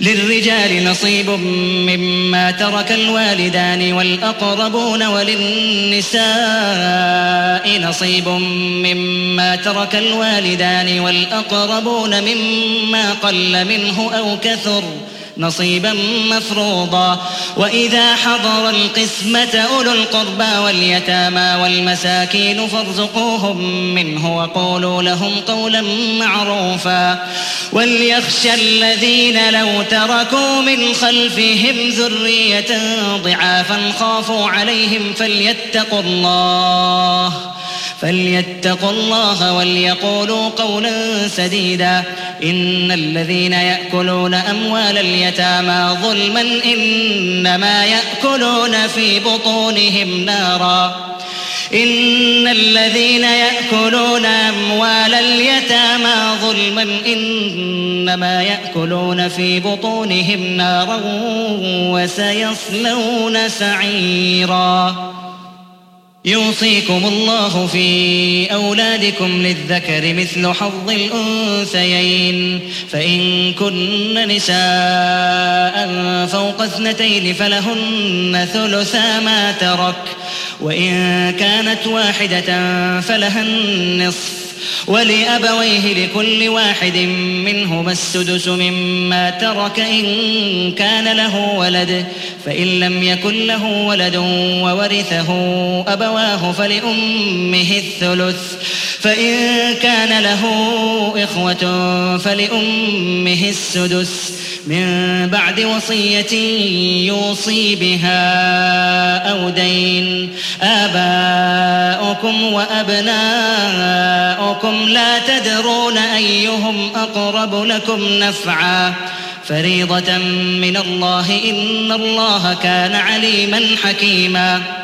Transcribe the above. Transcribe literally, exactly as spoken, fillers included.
للرجال نصيب مما ترك الوالدان والأقربون وللنساء نصيب مما ترك الوالدان والأقربون مما قل منه أو كثر نصيبا مفروضا. وإذا حضر القسمة أولو القربى واليتامى والمساكين فارزقوهم منه وقولوا لهم قولا معروفا. وليخشى الذين لو تركوا من خلفهم ذرية ضعافا خافوا عليهم فليتقوا الله فليتقوا الله وليقولوا قولا سديدا. إن الذين يأكلون أموال اليتامى ظلما إنما يأكلون في بطونهم نارا إن الذين يأكلون أموال اليتامى ظلما إنما يأكلون في بطونهم نارا وسيصلون سعيرا. يوصيكم الله في أولادكم للذكر مثل حظ الأنثيين فإن كن نساء فوق اثنتين فلهن ثلثا ما ترك وإن كانت واحدة فلها النصف ولأبويه لكل واحد منهما السدس مما ترك إن كان له ولد فإن لم يكن له ولد وورثه أبواه فلأمه الثلث فإن كان له إخوة فلأمه السدس من بعد وصية يوصي بها أو دين. آباؤكم وأبناؤكم لا تدرون أيهم أقرب لكم نفعا فريضة من الله إن الله كان عليما حكيما.